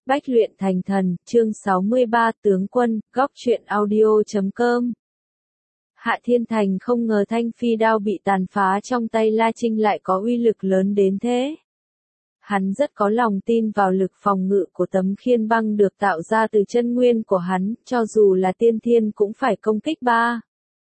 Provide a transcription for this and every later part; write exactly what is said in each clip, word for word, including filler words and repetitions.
Bách luyện thành thần, chương sáu mươi ba tướng quân, góc truyện audio chấm com. Hạ Thiên Thành không ngờ thanh phi đao bị tàn phá trong tay La Trinh lại có uy lực lớn đến thế. Hắn rất có lòng tin vào lực phòng ngự của tấm khiên băng được tạo ra từ chân nguyên của hắn, cho dù là tiên thiên cũng phải công kích ba.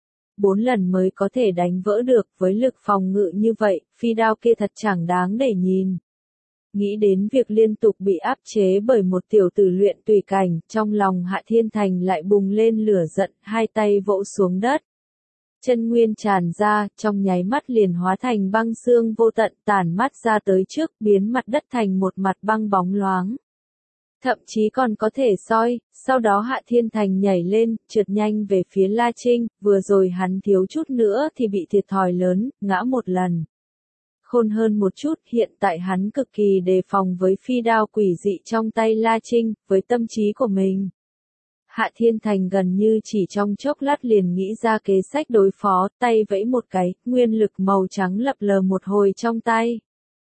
Bốn lần mới có thể đánh vỡ được, với lực phòng ngự như vậy, phi đao kia thật chẳng đáng để nhìn. Nghĩ đến việc liên tục bị áp chế bởi một tiểu tử luyện tùy cảnh, trong lòng Hạ Thiên Thành lại bùng lên lửa giận, hai tay vỗ xuống đất. Chân nguyên tràn ra, trong nháy mắt liền hóa thành băng xương vô tận tản mát ra tới trước, biến mặt đất thành một mặt băng bóng loáng. Thậm chí còn có thể soi, sau đó Hạ Thiên Thành nhảy lên, trượt nhanh về phía La Trinh, vừa rồi hắn thiếu chút nữa thì bị thiệt thòi lớn, ngã một lần. Khôn hơn một chút, hiện tại hắn cực kỳ đề phòng với phi đao quỷ dị trong tay La Trinh, với tâm trí của mình. Hạ Thiên Thành gần như chỉ trong chốc lát liền nghĩ ra kế sách đối phó, tay vẫy một cái, nguyên lực màu trắng lập lờ một hồi trong tay.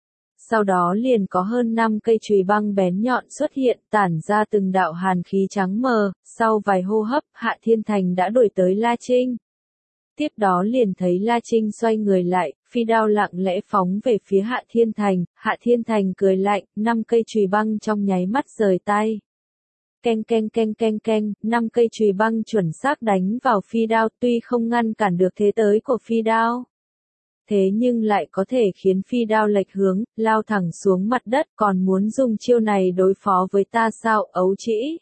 Sau đó liền có hơn năm cây chùy băng bén nhọn xuất hiện, tản ra từng đạo hàn khí trắng mờ, sau vài hô hấp, Hạ Thiên Thành đã đuổi tới La Trinh. Tiếp đó liền thấy La Trinh xoay người lại, phi đao lặng lẽ phóng về phía Hạ Thiên Thành, Hạ Thiên Thành cười lạnh, năm cây chùy băng trong nháy mắt rời tay. Keng keng keng keng keng, năm cây chùy băng chuẩn xác đánh vào phi đao, tuy không ngăn cản được thế tới của phi đao. Thế nhưng lại có thể khiến phi đao lệch hướng, lao thẳng xuống mặt đất, còn muốn dùng chiêu này đối phó với ta sao, ấu trĩ.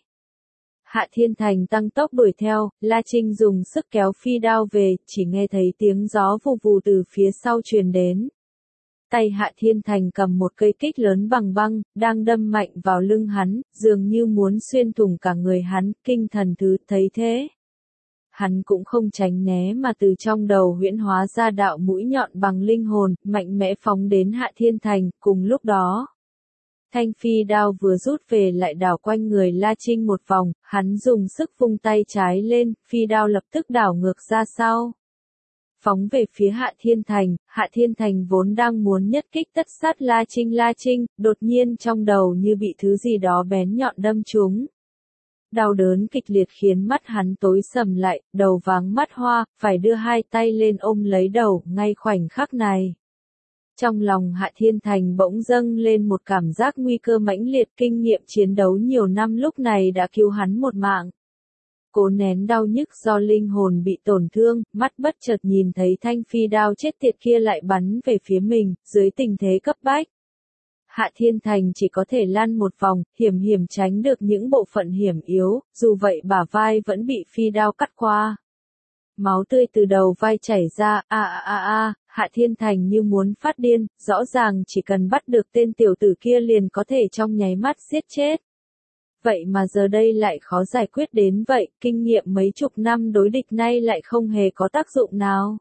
Hạ Thiên Thành tăng tốc đuổi theo, La Trinh dùng sức kéo phi đao về, chỉ nghe thấy tiếng gió vù vù từ phía sau truyền đến. Tay Hạ Thiên Thành cầm một cây kích lớn bằng băng, đang đâm mạnh vào lưng hắn, dường như muốn xuyên thủng cả người hắn, kinh thần thứ thấy thế. Hắn cũng không tránh né mà từ trong đầu huyễn hóa ra đạo mũi nhọn bằng linh hồn, mạnh mẽ phóng đến Hạ Thiên Thành, cùng lúc đó. Thanh phi đao vừa rút về lại đảo quanh người La Trinh một vòng, hắn dùng sức vung tay trái lên, phi đao lập tức đảo ngược ra sau. Phóng về phía Hạ Thiên Thành, Hạ Thiên Thành vốn đang muốn nhất kích tất sát La Trinh La Trinh, đột nhiên trong đầu như bị thứ gì đó bén nhọn đâm trúng. Đau đớn kịch liệt khiến mắt hắn tối sầm lại, đầu váng mắt hoa, phải đưa hai tay lên ôm lấy đầu, ngay khoảnh khắc này. Trong lòng Hạ Thiên Thành bỗng dâng lên một cảm giác nguy cơ mãnh liệt, kinh nghiệm chiến đấu nhiều năm lúc này đã cứu hắn một mạng. Cố nén đau nhức do linh hồn bị tổn thương, mắt bất chợt nhìn thấy thanh phi đao chết tiệt kia lại bắn về phía mình, dưới tình thế cấp bách. Hạ Thiên Thành chỉ có thể lăn một vòng, hiểm hiểm tránh được những bộ phận hiểm yếu, dù vậy bả vai vẫn bị phi đao cắt qua. Máu tươi từ đầu vai chảy ra, a a a a, Hạ Thiên Thành như muốn phát điên, rõ ràng chỉ cần bắt được tên tiểu tử kia liền có thể trong nháy mắt giết chết. Vậy mà giờ đây lại khó giải quyết đến vậy, kinh nghiệm mấy chục năm đối địch nay lại không hề có tác dụng nào.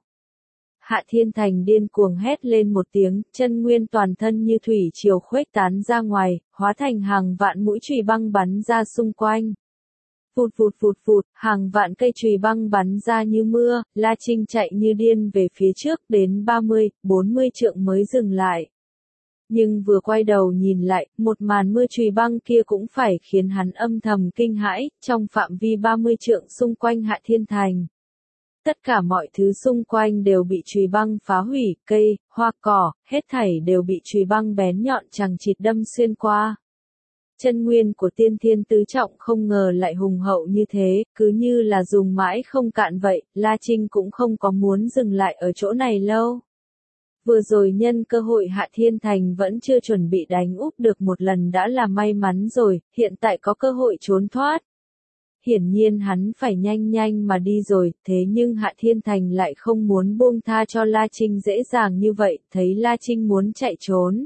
Hạ Thiên Thành điên cuồng hét lên một tiếng, chân nguyên toàn thân như thủy triều khuếch tán ra ngoài, hóa thành hàng vạn mũi chùy băng bắn ra xung quanh. Vụt vụt vụt vụt, hàng vạn cây chùy băng bắn ra như mưa, La Trinh chạy như điên về phía trước, đến ba mươi, bốn mươi trượng mới dừng lại. Nhưng vừa quay đầu nhìn lại, một màn mưa chùy băng kia cũng phải khiến hắn âm thầm kinh hãi, trong phạm vi ba mươi trượng xung quanh Hạ Thiên Thành. Tất cả mọi thứ xung quanh đều bị chùy băng phá hủy, cây, hoa cỏ, hết thảy đều bị chùy băng bén nhọn chằng chịt đâm xuyên qua. Chân nguyên của tiên thiên tứ trọng không ngờ lại hùng hậu như thế, cứ như là dùng mãi không cạn vậy, La Trinh cũng không có muốn dừng lại ở chỗ này lâu. Vừa rồi nhân cơ hội Hạ Thiên Thành vẫn chưa chuẩn bị đánh úp được một lần đã là may mắn rồi, hiện tại có cơ hội trốn thoát. Hiển nhiên hắn phải nhanh nhanh mà đi rồi, thế nhưng Hạ Thiên Thành lại không muốn buông tha cho La Trinh dễ dàng như vậy, thấy La Trinh muốn chạy trốn.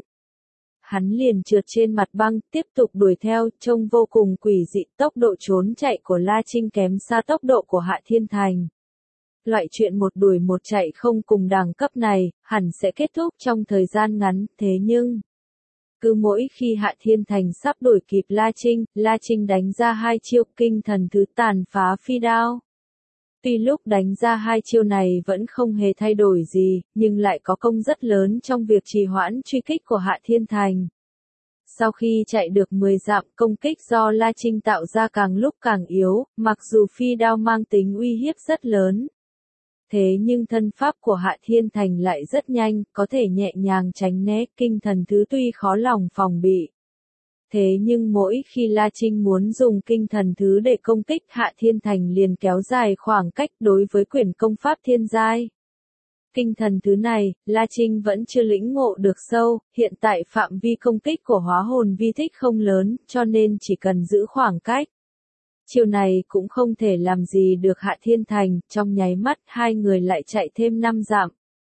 Hắn liền trượt trên mặt băng, tiếp tục đuổi theo, trông vô cùng quỷ dị, tốc độ trốn chạy của La Trinh kém xa tốc độ của Hạ Thiên Thành. Loại chuyện một đuổi một chạy không cùng đẳng cấp này, hẳn sẽ kết thúc trong thời gian ngắn, thế nhưng... Cứ mỗi khi Hạ Thiên Thành sắp đuổi kịp La Trinh, La Trinh đánh ra hai chiêu kinh thần thứ tàn phá phi đao. Tuy lúc đánh ra hai chiêu này vẫn không hề thay đổi gì, nhưng lại có công rất lớn trong việc trì hoãn truy kích của Hạ Thiên Thành. Sau khi chạy được mười dặm, công kích do La Trinh tạo ra càng lúc càng yếu, mặc dù phi đao mang tính uy hiếp rất lớn. Thế nhưng thân pháp của Hạ Thiên Thành lại rất nhanh, có thể nhẹ nhàng tránh né, kinh thần thứ tuy khó lòng phòng bị. Thế nhưng mỗi khi La Trinh muốn dùng kinh thần thứ để công kích, Hạ Thiên Thành liền kéo dài khoảng cách đối với quyển công pháp thiên giai. Kinh thần thứ này, La Trinh vẫn chưa lĩnh ngộ được sâu, hiện tại phạm vi công kích của hóa hồn vi thích không lớn, cho nên chỉ cần giữ khoảng cách. Chiều này cũng không thể làm gì được Hạ Thiên Thành, trong nháy mắt hai người lại chạy thêm năm dặm.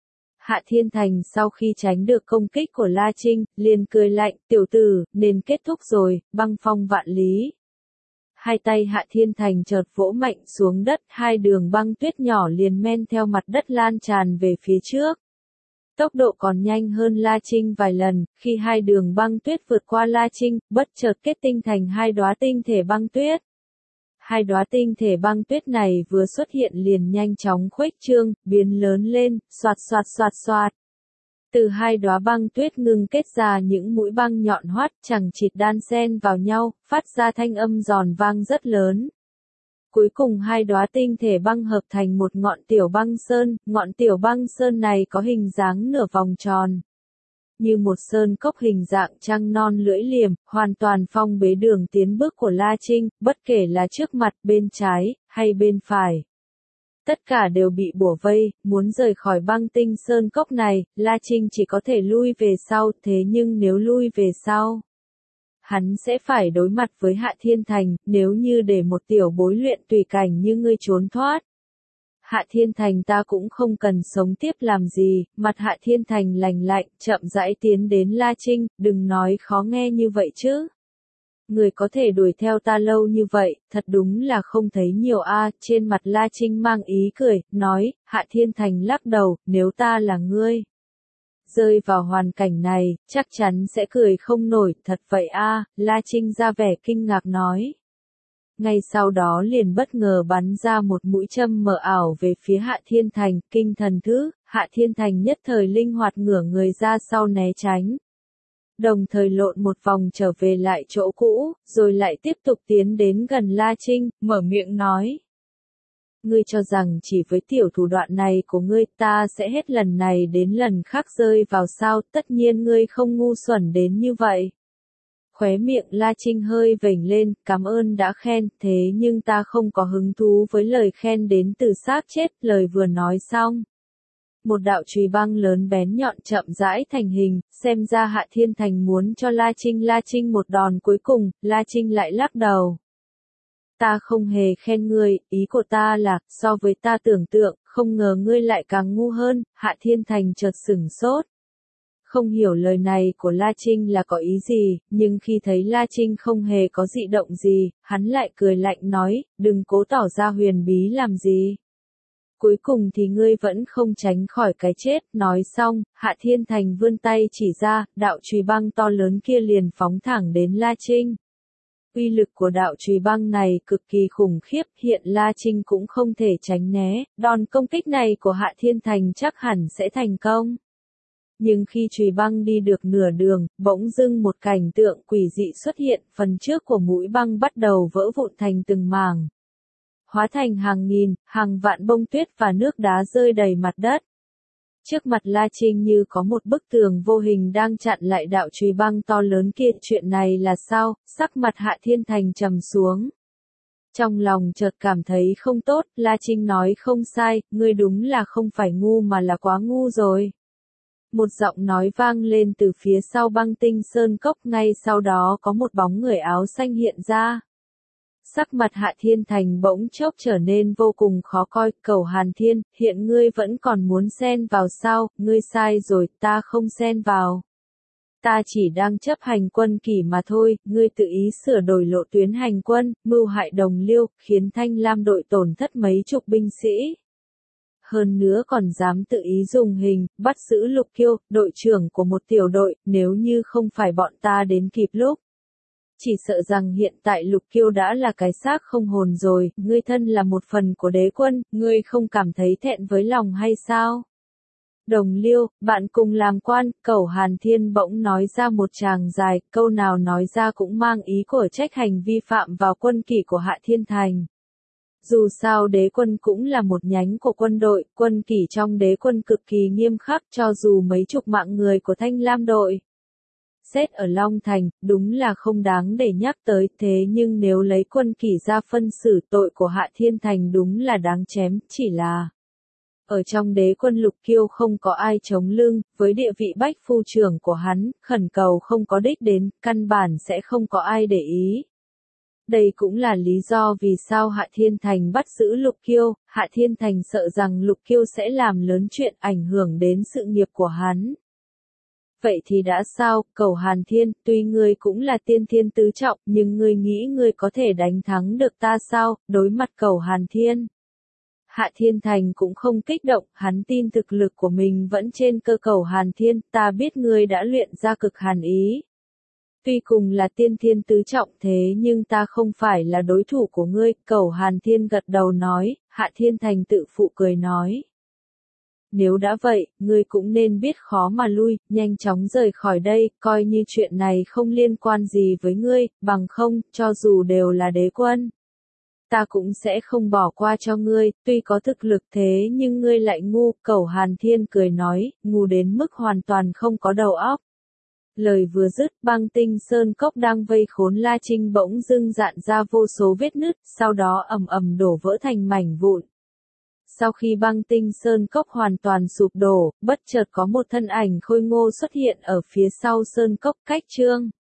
Hạ Thiên Thành sau khi tránh được công kích của La Trinh, liền cười lạnh, tiểu tử, nên kết thúc rồi, băng phong vạn lý. Hai tay Hạ Thiên Thành chợt vỗ mạnh xuống đất, hai đường băng tuyết nhỏ liền men theo mặt đất lan tràn về phía trước. Tốc độ còn nhanh hơn La Trinh vài lần, khi hai đường băng tuyết vượt qua La Trinh, bất chợt kết tinh thành hai đóa tinh thể băng tuyết. Hai đóa tinh thể băng tuyết này vừa xuất hiện liền nhanh chóng khuếch trương, biến lớn lên, xoạt xoạt xoạt xoạt. Từ hai đóa băng tuyết ngưng kết ra những mũi băng nhọn hoắt chằng chịt đan xen vào nhau, phát ra thanh âm giòn vang rất lớn. Cuối cùng hai đóa tinh thể băng hợp thành một ngọn tiểu băng sơn, ngọn tiểu băng sơn này có hình dáng nửa vòng tròn. Như một sơn cốc hình dạng trăng non lưỡi liềm, hoàn toàn phong bế đường tiến bước của La Trinh, bất kể là trước mặt, bên trái, hay bên phải. Tất cả đều bị bủa vây, muốn rời khỏi băng tinh sơn cốc này, La Trinh chỉ có thể lui về sau, thế nhưng nếu lui về sau, hắn sẽ phải đối mặt với Hạ Thiên Thành, nếu như để một tiểu bối luyện tùy cảnh như ngươi trốn thoát. Hạ Thiên Thành ta cũng không cần sống tiếp làm gì, mặt Hạ Thiên Thành lành lạnh, chậm rãi tiến đến La Trinh, đừng nói khó nghe như vậy chứ. Người có thể đuổi theo ta lâu như vậy, thật đúng là không thấy nhiều a. Trên mặt La Trinh mang ý cười, nói, Hạ Thiên Thành lắc đầu, nếu ta là ngươi rơi vào hoàn cảnh này, chắc chắn sẽ cười không nổi, thật vậy a. La Trinh ra vẻ kinh ngạc nói. Ngay sau đó liền bất ngờ bắn ra một mũi châm mờ ảo về phía Hạ Thiên Thành, kinh thần thứ, Hạ Thiên Thành nhất thời linh hoạt ngửa người ra sau né tránh. Đồng thời lộn một vòng trở về lại chỗ cũ, rồi lại tiếp tục tiến đến gần La Trinh, mở miệng nói. Ngươi cho rằng chỉ với tiểu thủ đoạn này của ngươi ta sẽ hết lần này đến lần khác rơi vào sao, tất nhiên ngươi không ngu xuẩn đến như vậy. Khóe miệng La Trinh hơi vểnh lên, cảm ơn đã khen, thế nhưng ta không có hứng thú với lời khen đến từ xác chết, lời vừa nói xong. Một đạo chùy băng lớn bén nhọn chậm rãi thành hình, xem ra Hạ Thiên Thành muốn cho La Trinh La Trinh một đòn cuối cùng, La Trinh lại lắc đầu. Ta không hề khen ngươi, ý của ta là, so với ta tưởng tượng, không ngờ ngươi lại càng ngu hơn, Hạ Thiên Thành chợt sửng sốt. Không hiểu lời này của La Trinh là có ý gì, nhưng khi thấy La Trinh không hề có dị động gì, hắn lại cười lạnh nói, đừng cố tỏ ra huyền bí làm gì. Cuối cùng thì ngươi vẫn không tránh khỏi cái chết, nói xong, Hạ Thiên Thành vươn tay chỉ ra, đạo chùy băng to lớn kia liền phóng thẳng đến La Trinh. Uy lực của đạo chùy băng này cực kỳ khủng khiếp, hiện La Trinh cũng không thể tránh né, đòn công kích này của Hạ Thiên Thành chắc hẳn sẽ thành công. Nhưng khi chùy băng đi được nửa đường, bỗng dưng một cảnh tượng quỷ dị xuất hiện, phần trước của mũi băng bắt đầu vỡ vụn thành từng mảng. Hóa thành hàng nghìn, hàng vạn bông tuyết và nước đá rơi đầy mặt đất. Trước mặt La Trinh như có một bức tường vô hình đang chặn lại đạo chùy băng to lớn kia, chuyện này là sao, sắc mặt Hạ Thiên Thành trầm xuống. Trong lòng chợt cảm thấy không tốt, La Trinh nói không sai, ngươi đúng là không phải ngu mà là quá ngu rồi. Một giọng nói vang lên từ phía sau băng tinh sơn cốc, ngay sau đó có một bóng người áo xanh hiện ra. Sắc mặt Hạ Thiên Thành bỗng chốc trở nên vô cùng khó coi, Cầu Hàn Thiên, hiện ngươi vẫn còn muốn xen vào sao, ngươi sai rồi, ta không xen vào. Ta chỉ đang chấp hành quân kỷ mà thôi, ngươi tự ý sửa đổi lộ tuyến hành quân, mưu hại đồng liêu, khiến Thanh Lam đội tổn thất mấy chục binh sĩ. Hơn nữa còn dám tự ý dùng hình, bắt giữ Lục Kiêu, đội trưởng của một tiểu đội, nếu như không phải bọn ta đến kịp lúc. Chỉ sợ rằng hiện tại Lục Kiêu đã là cái xác không hồn rồi, ngươi thân là một phần của đế quân, ngươi không cảm thấy thẹn với lòng hay sao? Đồng Liêu, bạn cùng làm quan, Cẩu Hàn Thiên bỗng nói ra một tràng dài, câu nào nói ra cũng mang ý của trách hành vi phạm vào quân kỷ của Hạ Thiên Thành. Dù sao đế quân cũng là một nhánh của quân đội, quân kỷ trong đế quân cực kỳ nghiêm khắc cho dù mấy chục mạng người của Thanh Lam đội. Xét ở Long Thành, đúng là không đáng để nhắc tới, thế nhưng nếu lấy quân kỷ ra phân xử tội của Hạ Thiên Thành đúng là đáng chém, chỉ là ở trong đế quân Lục Kiêu không có ai chống lưng, với địa vị bách phu trưởng của hắn, khẩn cầu không có đích đến, căn bản sẽ không có ai để ý. Đây cũng là lý do vì sao Hạ Thiên Thành bắt giữ Lục Kiêu, Hạ Thiên Thành sợ rằng Lục Kiêu sẽ làm lớn chuyện ảnh hưởng đến sự nghiệp của hắn. Vậy thì đã sao, Cẩu Hàn Thiên, tuy ngươi cũng là tiên thiên tứ trọng, nhưng ngươi nghĩ ngươi có thể đánh thắng được ta sao, đối mặt Cẩu Hàn Thiên. Hạ Thiên Thành cũng không kích động, hắn tin thực lực của mình vẫn trên cơ Cẩu Hàn Thiên, ta biết ngươi đã luyện ra cực hàn ý. Tuy cùng là tiên thiên tứ trọng thế nhưng ta không phải là đối thủ của ngươi, Cẩu Hàn Thiên gật đầu nói, Hạ Thiên Thành tự phụ cười nói. Nếu đã vậy, ngươi cũng nên biết khó mà lui, nhanh chóng rời khỏi đây, coi như chuyện này không liên quan gì với ngươi, bằng không, cho dù đều là đế quân. Ta cũng sẽ không bỏ qua cho ngươi, tuy có thực lực thế nhưng ngươi lại ngu, Cẩu Hàn Thiên cười nói, ngu đến mức hoàn toàn không có đầu óc. Lời vừa dứt, Băng Tinh Sơn Cốc đang vây khốn La Trinh bỗng dưng dạn ra vô số vết nứt, sau đó ầm ầm đổ vỡ thành mảnh vụn. Sau khi Băng Tinh Sơn Cốc hoàn toàn sụp đổ, bất chợt có một thân ảnh khôi ngô xuất hiện ở phía sau Sơn Cốc, cách Trương